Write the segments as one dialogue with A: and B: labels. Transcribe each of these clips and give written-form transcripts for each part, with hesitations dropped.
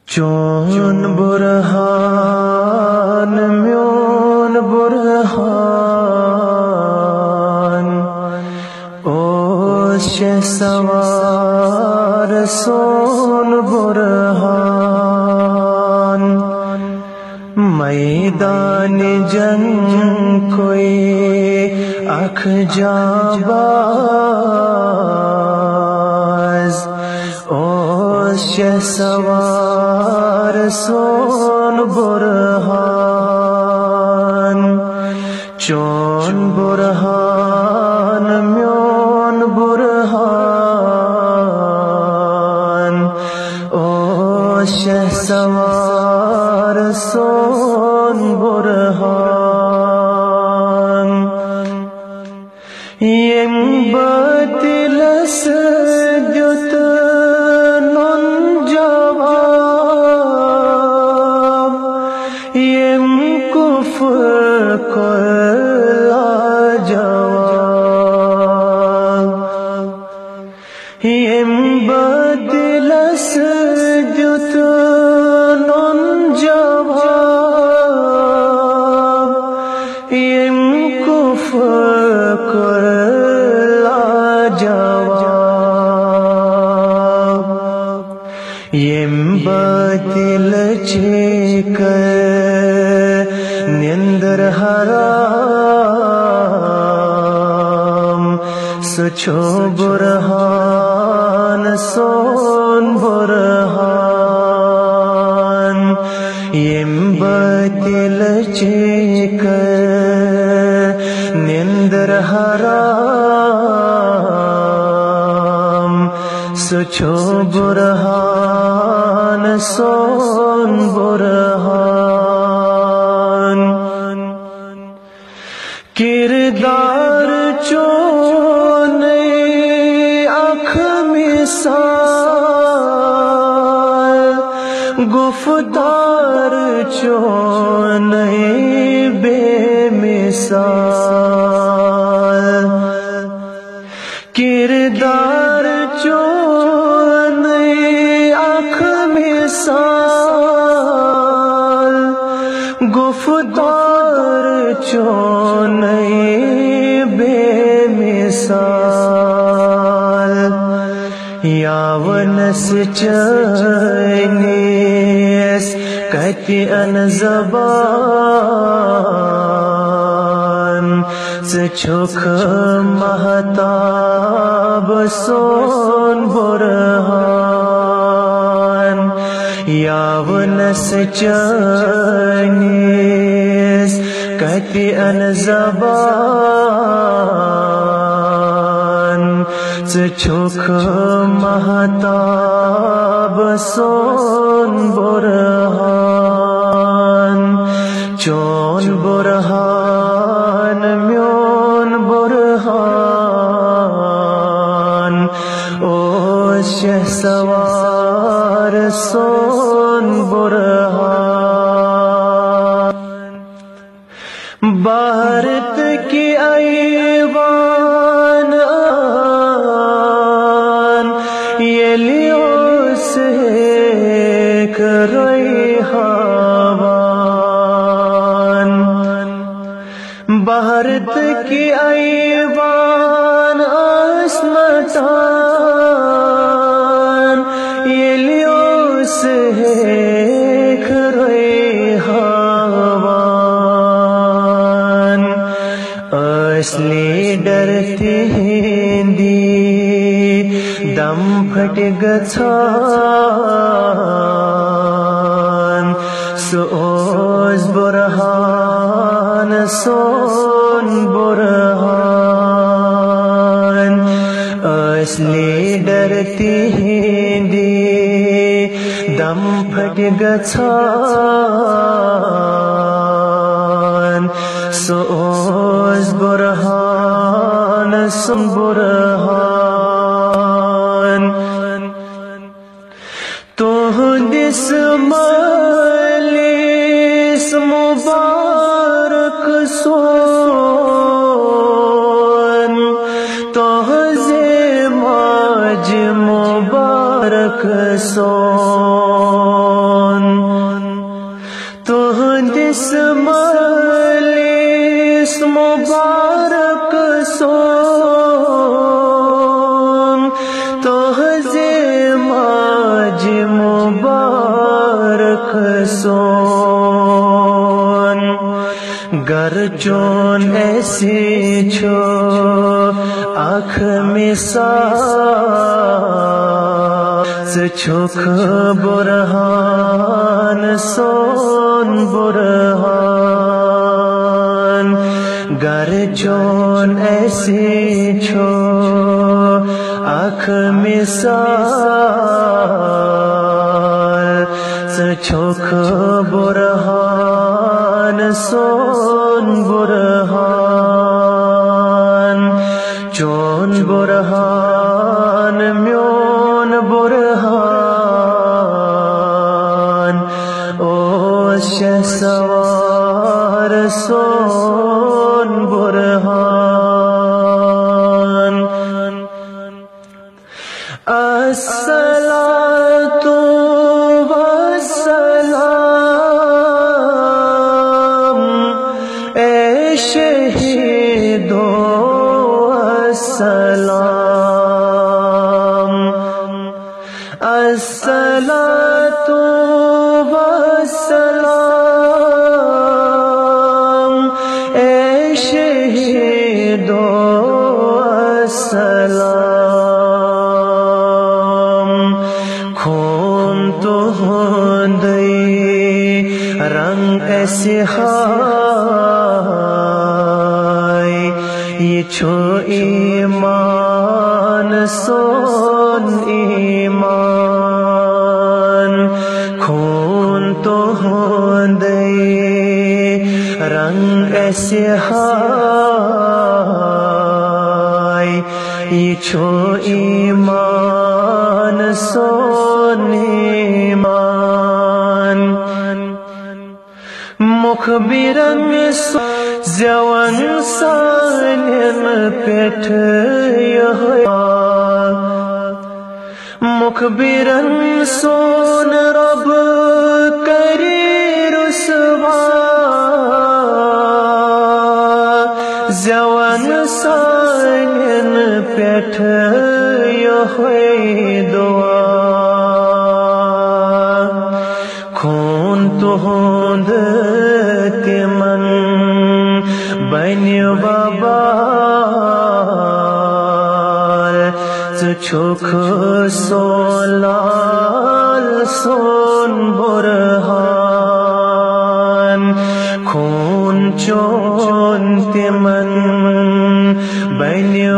A: چون برہان میون برہان اوش سوار سون برہان میدان جنگ کوئی اکھ جانباز اوش سوار سون برہان چون برہان میون برہان اوش سوار سون برہان یم باطلس دیت نون جواب یم کفر کلا جواب یم باطلس دیت نون جواب یم کفر کلا جواب یم باطل چیکر نندر حرام سچو برہان سون برہان یم باطل چیکر نندر حرام سچو برہان سون برہان کردار چون اکھ مثال گفتار چون بے مثال کردار چون اکھ مثال گفتار چون بے مثال یاونس چینیس کتی ان زبان سچوک مہتاب سون برہان یاونس چینیس کتی ان زبان سچوک مہتاب سون برہان چون برہان میون برہان اوش سوار سون برہان بھارت کی ایوان یلیوں سے ریحان بھارت کی ایوان عصمتان یلیوں سے ریحان اصلی ڈرتی ہندی دم پھٹ گچھان سوز برہان سون برہان اصلی ڈرتی ہندی دم پھٹ گچھان سوز برہان سون برہان تہندس مجلس مبارک سون تہذ ماج مبارک سون مبارک سون گر چون ایسی چھو آنکھ مثال چھوک برہان سون برہان گر چون ایسی چھو آنکھ مثال چھوک برہان سون برہان چون برہان میون برہان او شہسوار سون برہان الصلاۃ والسلام اے شہیدو السلام الصلاۃ والسلام اے شہیدو السلام خون تو ہوندئی رنگ ایسی ہائے یہ چھو ایمان سون ایمان خون تو ہوندئی رنگ ایسی ہائے یہ چھو ایمان سون ایمان مخبرن زیون سانن پیٹھ مخبرن سون رب کری رسوا زیون سانن پیٹھ دعا خون تو ہوند تمن بنی وبال چھوک سولال سون برہان خون چون تمن بنی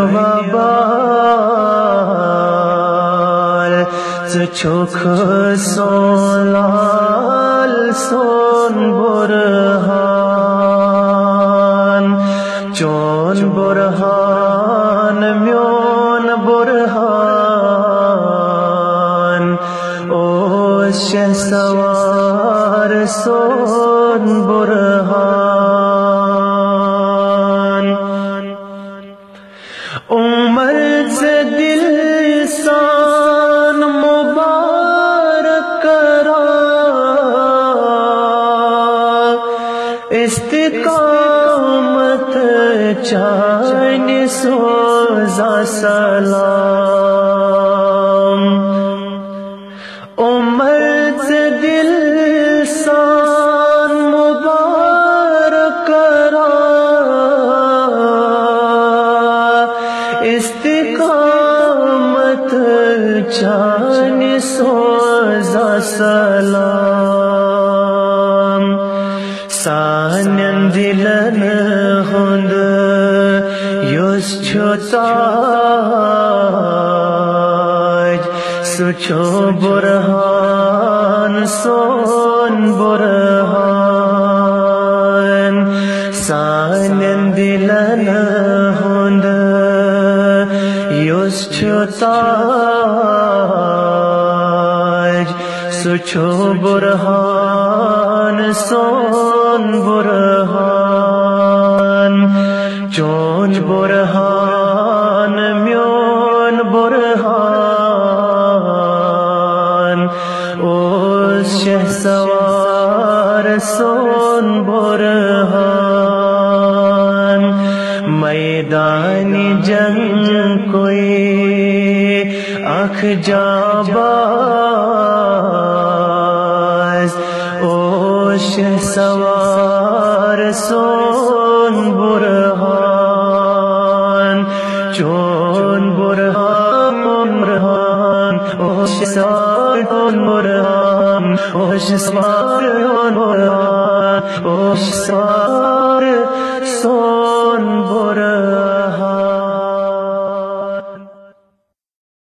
A: وبال چھوک سولال سون برہان چون برہان میون برہان او شہسوار سون برہان عمر سے دل سان مبارک کرا استقامت چان سوزا سلام عمر سے دل سان مبارک کرا استقامت چان سوزا سلام سانن دلن ہند یوس چھوتاج سچو برہان سون برہان سانن دلن ہند یوس چھوتاج سچو برہان سون برہان چون برہان میون برہان او شہسوار سون برہان میدان جنگ کوئی آنکھ جابا سوار سون برهان چون برهان برهان اوش سوار برهان اوش سوار برهان اوش سوار سون برهان